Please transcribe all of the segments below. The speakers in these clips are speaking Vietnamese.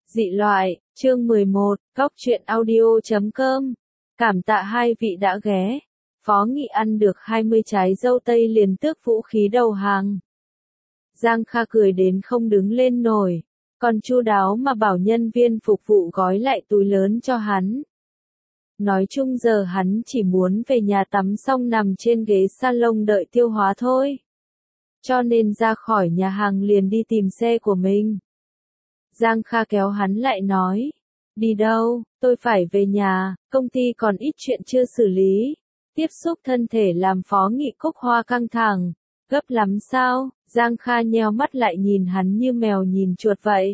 Dị loại, chương 11, Góc truyện audio.com. Cảm tạ hai vị đã ghé. Phó Nghị ăn được 20 trái dâu tây liền tước vũ khí đầu hàng. Giang Kha cười đến không đứng lên nổi, còn chu đáo mà bảo nhân viên phục vụ gói lại túi lớn cho hắn. Nói chung giờ hắn chỉ muốn về nhà tắm xong nằm trên ghế salon đợi tiêu hóa thôi. Cho nên ra khỏi nhà hàng liền đi tìm xe của mình. Giang Kha kéo hắn lại nói, đi đâu, tôi phải về nhà, công ty còn ít chuyện chưa xử lý. Tiếp xúc thân thể làm Phó Nghị Cúc Hoa căng thẳng, gấp lắm sao? Giang Kha nheo mắt lại nhìn hắn như mèo nhìn chuột vậy.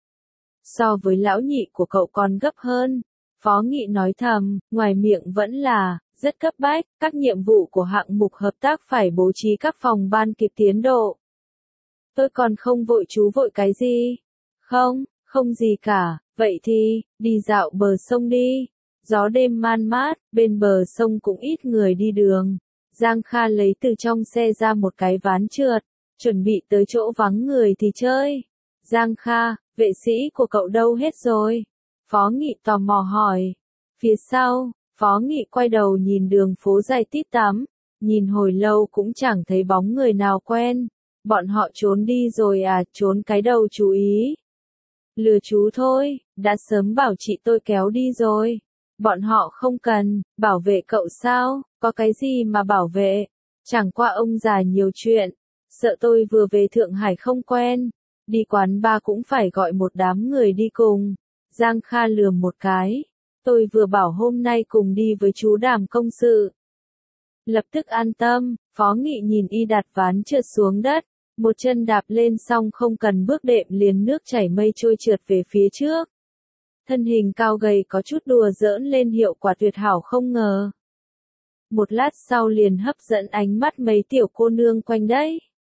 So với lão nhị của cậu còn gấp hơn. Phó Nghị nói thầm, ngoài miệng vẫn là, rất cấp bách, các nhiệm vụ của hạng mục hợp tác phải bố trí các phòng ban kịp tiến độ. Tôi còn không vội, chú vội cái gì? Không gì cả, vậy thì, đi dạo bờ sông đi. Gió đêm man mát, bên bờ sông cũng ít người đi đường. Giang Kha lấy từ trong xe ra một cái ván trượt, chuẩn bị tới chỗ vắng người thì chơi. Giang Kha, vệ sĩ của cậu đâu hết rồi? Phó Nghị tò mò hỏi. Phía sau, Phó Nghị quay đầu nhìn đường phố dài tít tắm, nhìn hồi lâu cũng chẳng thấy bóng người nào quen. Bọn họ trốn đi rồi à? Trốn cái đầu chú ý. Lừa chú thôi, đã sớm bảo chị tôi kéo đi rồi. Bọn họ không cần, bảo vệ cậu sao, có cái gì mà bảo vệ. Chẳng qua ông già nhiều chuyện, sợ tôi vừa về Thượng Hải không quen. Đi quán bar cũng phải gọi một đám người đi cùng. Giang Kha lườm một cái. Tôi vừa bảo hôm nay cùng đi với chú Đàm công sự. Lập tức an tâm, Phó Nghị nhìn y đặt ván trượt xuống đất. Một chân đạp lên xong không cần bước đệm liền nước chảy mây trôi trượt về phía trước. Thân hình cao gầy có chút đùa giỡn lên hiệu quả tuyệt hảo không ngờ. Một lát sau liền hấp dẫn ánh mắt mấy tiểu cô nương quanh đấy.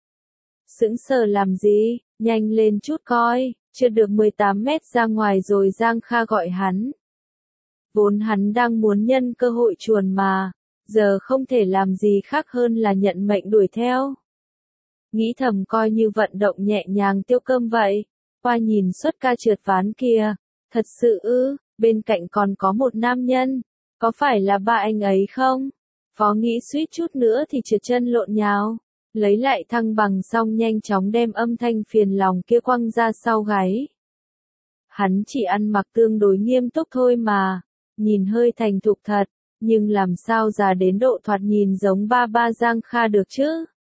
Sững sờ làm gì, nhanh lên chút coi, chưa được 18 mét ra ngoài rồi Giang Kha gọi hắn. Vốn hắn đang muốn nhân cơ hội chuồn mà, giờ không thể làm gì khác hơn là nhận mệnh đuổi theo. Nghĩ thầm coi như vận động nhẹ nhàng tiêu cơm vậy. Qua nhìn suất ca trượt ván kia. Thật sự ư, bên cạnh còn có một nam nhân. Có phải là ba anh ấy không? Phó Nghĩ suýt chút nữa thì trượt chân lộn nhào. Lấy lại thăng bằng xong nhanh chóng đem âm thanh phiền lòng kia quăng ra sau gáy. Hắn chỉ ăn mặc tương đối nghiêm túc thôi mà. Nhìn hơi thành thục thật. Nhưng làm sao già đến độ thoạt nhìn giống ba Giang Kha được chứ?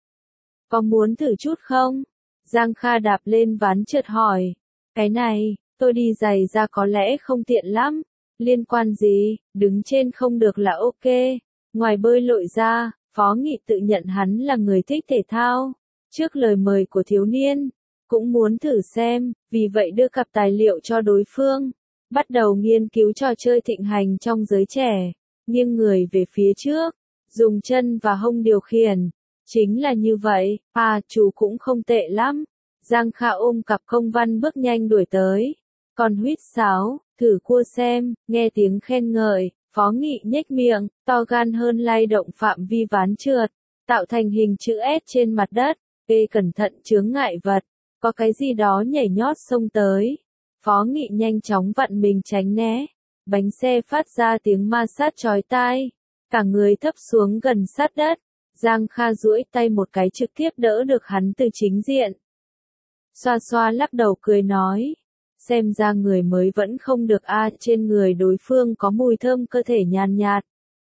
Có muốn thử chút không? Giang Kha đạp lên ván trượt hỏi. Cái này, tôi đi giày ra có lẽ không tiện lắm. Liên quan gì, đứng trên không được là ok. Ngoài bơi lội ra, Phó Nghị tự nhận hắn là người thích thể thao. Trước lời mời của thiếu niên, cũng muốn thử xem, vì vậy đưa cặp tài liệu cho đối phương. Bắt đầu nghiên cứu trò chơi thịnh hành trong giới trẻ. Nghiêng người về phía trước, dùng chân và hông điều khiển. Chính là như vậy, chú cũng không tệ lắm. Giang Kha ôm cặp công văn bước nhanh đuổi tới. Còn huýt sáo, thử cua xem, nghe tiếng khen ngợi, Phó Nghị nhếch miệng, to gan hơn lay động phạm vi ván trượt, tạo thành hình chữ S trên mặt đất. Ê cẩn thận chướng ngại vật, có cái gì đó nhảy nhót xông tới. Phó Nghị nhanh chóng vặn mình tránh né. Bánh xe phát ra tiếng ma sát chói tai. Cả người thấp xuống gần sát đất. Giang Kha duỗi tay một cái trực tiếp đỡ được hắn từ chính diện. Xoa xoa lắc đầu cười nói. Xem ra người mới vẫn không được trên người đối phương có mùi thơm cơ thể nhàn nhạt.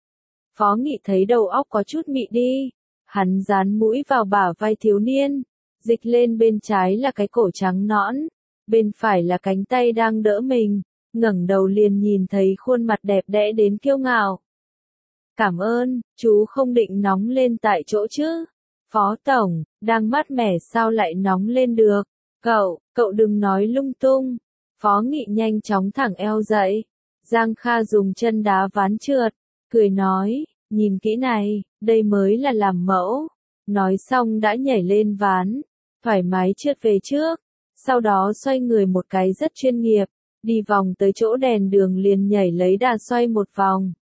Phó Nghị thấy đầu óc có chút mị đi. Hắn dán mũi vào bả vai thiếu niên. Dịch lên bên trái là cái cổ trắng nõn. Bên phải là cánh tay đang đỡ mình. Ngẩng đầu liền nhìn thấy khuôn mặt đẹp đẽ đến kiêu ngạo. Cảm ơn, chú không định nóng lên tại chỗ chứ? Phó Tổng, đang mát mẻ sao lại nóng lên được? Cậu đừng nói lung tung. Phó Nghị nhanh chóng thẳng eo dậy. Giang Kha dùng chân đá ván trượt, cười nói, nhìn kỹ này, đây mới là làm mẫu. Nói xong đã nhảy lên ván, thoải mái trượt về trước. Sau đó xoay người một cái rất chuyên nghiệp, đi vòng tới chỗ đèn đường liền nhảy lấy đà xoay một vòng.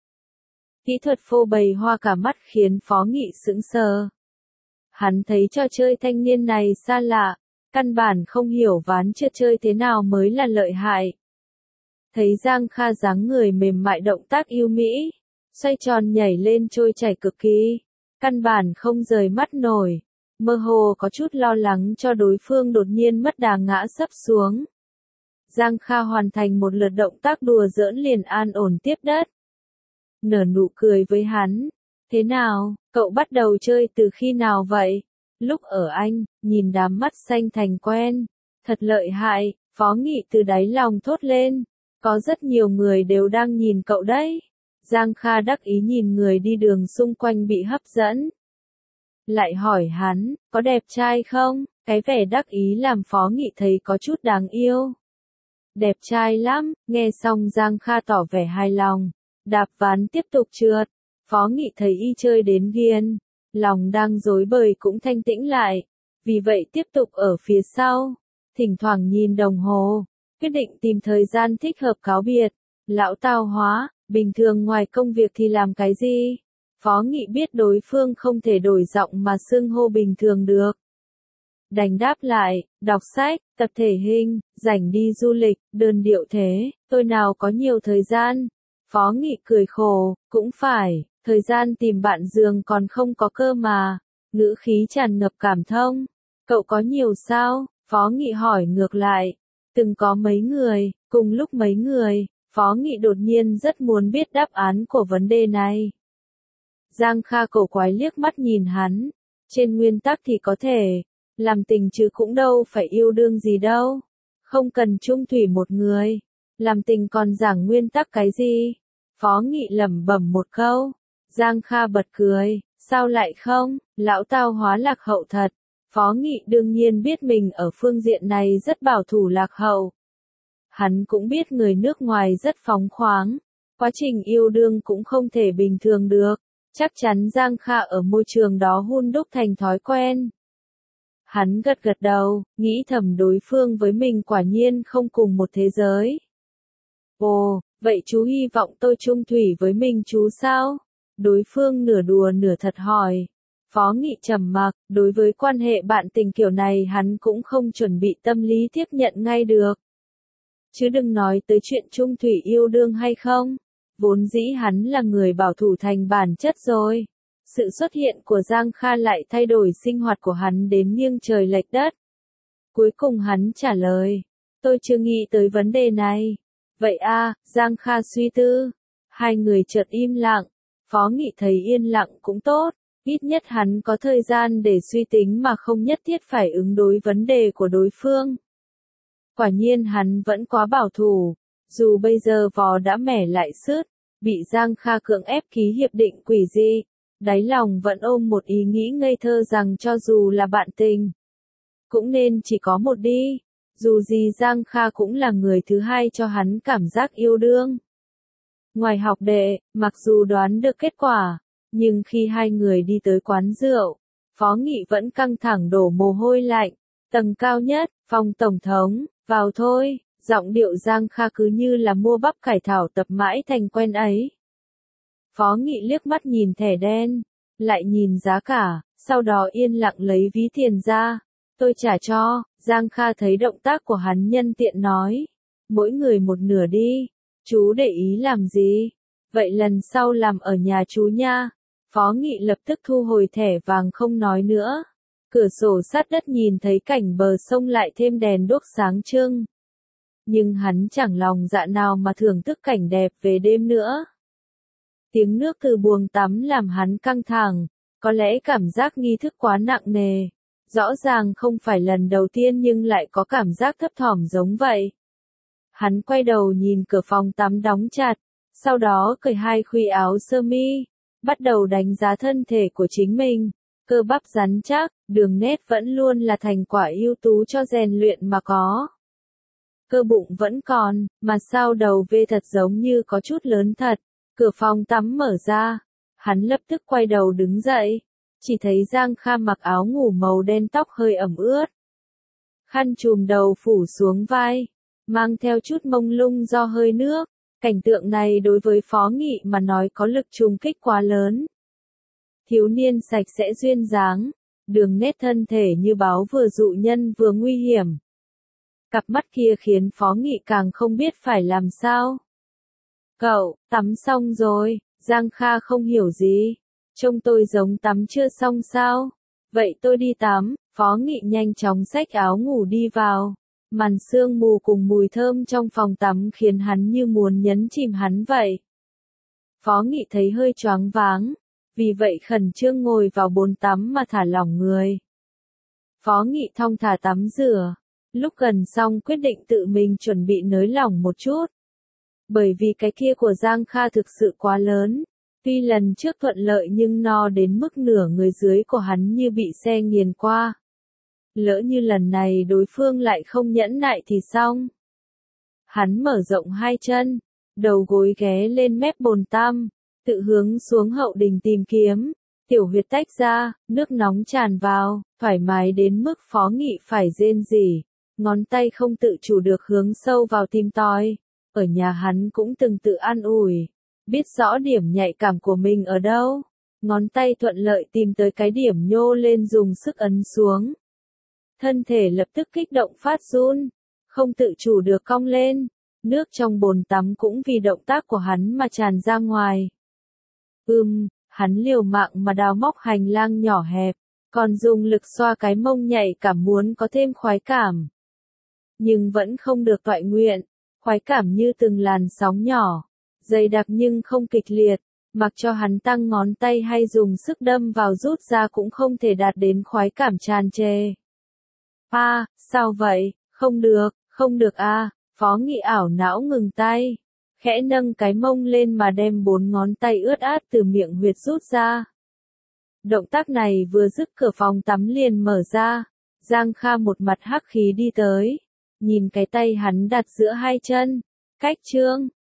Kỹ thuật phô bày hoa cả mắt khiến Phó Nghị sững sờ. Hắn thấy trò chơi thanh niên này xa lạ, căn bản không hiểu ván trượt chơi thế nào mới là lợi hại. Thấy Giang Kha dáng người mềm mại động tác yêu mỹ, xoay tròn nhảy lên trôi chảy cực kỳ, căn bản không rời mắt nổi, mơ hồ có chút lo lắng cho đối phương đột nhiên mất đà ngã sấp xuống. Giang Kha hoàn thành một lượt động tác đùa giỡn liền an ổn tiếp đất. Nở nụ cười với hắn, thế nào, cậu bắt đầu chơi từ khi nào vậy? Lúc ở Anh, nhìn đám mắt xanh thành quen, thật lợi hại, Phó Nghị từ đáy lòng thốt lên, có rất nhiều người đều đang nhìn cậu đấy. Giang Kha đắc ý nhìn người đi đường xung quanh bị hấp dẫn. Lại hỏi hắn, có đẹp trai không? Cái vẻ đắc ý làm Phó Nghị thấy có chút đáng yêu. Đẹp trai lắm, nghe xong Giang Kha tỏ vẻ hài lòng, đạp ván tiếp tục trượt. Phó Nghị thấy y chơi đến ghiền, lòng đang rối bời cũng thanh tĩnh lại, vì vậy tiếp tục ở phía sau, thỉnh thoảng nhìn đồng hồ, quyết định tìm thời gian thích hợp cáo biệt. Lão Tao Hóa, bình thường ngoài công việc thì làm cái gì? Phó Nghị biết đối phương không thể đổi giọng mà xưng hô bình thường được. Đành đáp lại, đọc sách, tập thể hình, rảnh đi du lịch, đơn điệu thế, tôi nào có nhiều thời gian. Phó Nghị cười khổ, cũng phải, thời gian tìm bạn giường còn không có cơ mà. Ngữ khí tràn ngập cảm thông. Cậu có nhiều sao? Phó Nghị hỏi ngược lại. Từng có mấy người, cùng lúc mấy người. Phó Nghị đột nhiên rất muốn biết đáp án của vấn đề này. Giang Kha cổ quái liếc mắt nhìn hắn. Trên nguyên tắc thì có thể, làm tình chứ cũng đâu phải yêu đương gì đâu. Không cần chung thủy một người. Làm tình còn giảng nguyên tắc cái gì? Phó Nghị lẩm bẩm một câu. Giang Kha bật cười, sao lại không, lão Tao Hóa lạc hậu thật. Phó Nghị đương nhiên biết mình ở phương diện này rất bảo thủ lạc hậu. Hắn cũng biết người nước ngoài rất phóng khoáng, quá trình yêu đương cũng không thể bình thường được, chắc chắn Giang Kha ở môi trường đó hun đúc thành thói quen. Hắn gật gật đầu, nghĩ thầm đối phương với mình quả nhiên không cùng một thế giới. Ồ, vậy chú hy vọng tôi chung thủy với mình chú sao? Đối phương nửa đùa nửa thật hỏi. Phó Nghị trầm mặc, đối với quan hệ bạn tình kiểu này hắn cũng không chuẩn bị tâm lý tiếp nhận ngay được. Chứ đừng nói tới chuyện chung thủy yêu đương hay không. Vốn dĩ hắn là người bảo thủ thành bản chất rồi. Sự xuất hiện của Giang Kha lại thay đổi sinh hoạt của hắn đến nghiêng trời lệch đất. Cuối cùng hắn trả lời, tôi chưa nghĩ tới vấn đề này. Vậy à, Giang Kha suy tư. Hai người chợt im lặng. Phó Nghị thấy yên lặng cũng tốt, ít nhất hắn có thời gian để suy tính mà không nhất thiết phải ứng đối vấn đề của đối phương. Quả nhiên hắn vẫn quá bảo thủ, dù bây giờ vò đã mẻ lại sứt, bị Giang Kha cưỡng ép ký hiệp định quỷ dị, đáy lòng vẫn ôm một ý nghĩ ngây thơ rằng cho dù là bạn tình, cũng nên chỉ có một đi, dù gì Giang Kha cũng là người thứ hai cho hắn cảm giác yêu đương. Ngoài học đệ, mặc dù đoán được kết quả, nhưng khi hai người đi tới quán rượu, Phó Nghị vẫn căng thẳng đổ mồ hôi lạnh. Tầng cao nhất, phòng tổng thống, vào thôi, giọng điệu Giang Kha cứ như là mua bắp cải thảo tập mãi thành quen ấy. Phó Nghị liếc mắt nhìn thẻ đen, lại nhìn giá cả, sau đó yên lặng lấy ví tiền ra. Tôi trả cho. Giang Kha thấy động tác của hắn nhân tiện nói. Mỗi người một nửa đi. Chú để ý làm gì? Vậy lần sau làm ở nhà chú nha. Phó Nghị lập tức thu hồi thẻ vàng không nói nữa. Cửa sổ sát đất nhìn thấy cảnh bờ sông lại thêm đèn đuốc sáng trưng. Nhưng hắn chẳng lòng dạ nào mà thưởng thức cảnh đẹp về đêm nữa. Tiếng nước từ buồng tắm làm hắn căng thẳng, có lẽ cảm giác nghi thức quá nặng nề. Rõ ràng không phải lần đầu tiên nhưng lại có cảm giác thấp thỏm giống vậy. Hắn quay đầu nhìn cửa phòng tắm đóng chặt, sau đó cởi hai khuy áo sơ mi, bắt đầu đánh giá thân thể của chính mình. Cơ bắp rắn chắc, đường nét vẫn luôn là thành quả ưu tú cho rèn luyện mà có. Cơ bụng vẫn còn, mà sao đầu vê thật giống như có chút lớn thật. Cửa phòng tắm mở ra, hắn lập tức quay đầu đứng dậy, chỉ thấy Giang Kha mặc áo ngủ màu đen tóc hơi ẩm ướt. Khăn trùm đầu phủ xuống vai, mang theo chút mông lung do hơi nước. Cảnh tượng này đối với Phó Nghị mà nói có lực trùng kích quá lớn. Thiếu niên sạch sẽ duyên dáng, đường nét thân thể như báo vừa dụ nhân vừa nguy hiểm. Cặp mắt kia khiến Phó Nghị càng không biết phải làm sao. Cậu, tắm xong rồi, Giang Kha không hiểu gì. Trông tôi giống tắm chưa xong sao? Vậy tôi đi tắm, Phó Nghị nhanh chóng xách áo ngủ đi vào. Màn sương mù cùng mùi thơm trong phòng tắm khiến hắn như muốn nhấn chìm hắn vậy. Phó Nghị thấy hơi choáng váng, vì vậy khẩn trương ngồi vào bồn tắm mà thả lỏng người. Phó Nghị thong thả tắm rửa, lúc gần xong quyết định tự mình chuẩn bị nới lỏng một chút. Bởi vì cái kia của Giang Kha thực sự quá lớn, tuy lần trước thuận lợi nhưng no đến mức nửa người dưới của hắn như bị xe nghiền qua. Lỡ như lần này đối phương lại không nhẫn nại thì xong. Hắn mở rộng hai chân, đầu gối ghé lên mép bồn tắm, tự hướng xuống hậu đình tìm kiếm, tiểu huyệt tách ra, nước nóng tràn vào, thoải mái đến mức Phó Nghị phải rên rỉ, ngón tay không tự chủ được hướng sâu vào tim tòi. Ở nhà hắn cũng từng tự an ủi, biết rõ điểm nhạy cảm của mình ở đâu, ngón tay thuận lợi tìm tới cái điểm nhô lên dùng sức ấn xuống. Thân thể lập tức kích động phát run, không tự chủ được cong lên, nước trong bồn tắm cũng vì động tác của hắn mà tràn ra ngoài. Hắn liều mạng mà đào móc hành lang nhỏ hẹp, còn dùng lực xoa cái mông nhạy cảm muốn có thêm khoái cảm. Nhưng vẫn không được toại nguyện, khoái cảm như từng làn sóng nhỏ, dày đặc nhưng không kịch liệt, mặc cho hắn tăng ngón tay hay dùng sức đâm vào rút ra cũng không thể đạt đến khoái cảm tràn trề. Sao vậy, không được Phó Nghị ảo não ngừng tay, khẽ nâng cái mông lên mà đem 4 ngón tay ướt át từ miệng huyệt rút ra. Động tác này vừa dứt cửa phòng tắm liền mở ra, Giang Kha một mặt hắc khí đi tới, nhìn cái tay hắn đặt giữa hai chân, cách trương,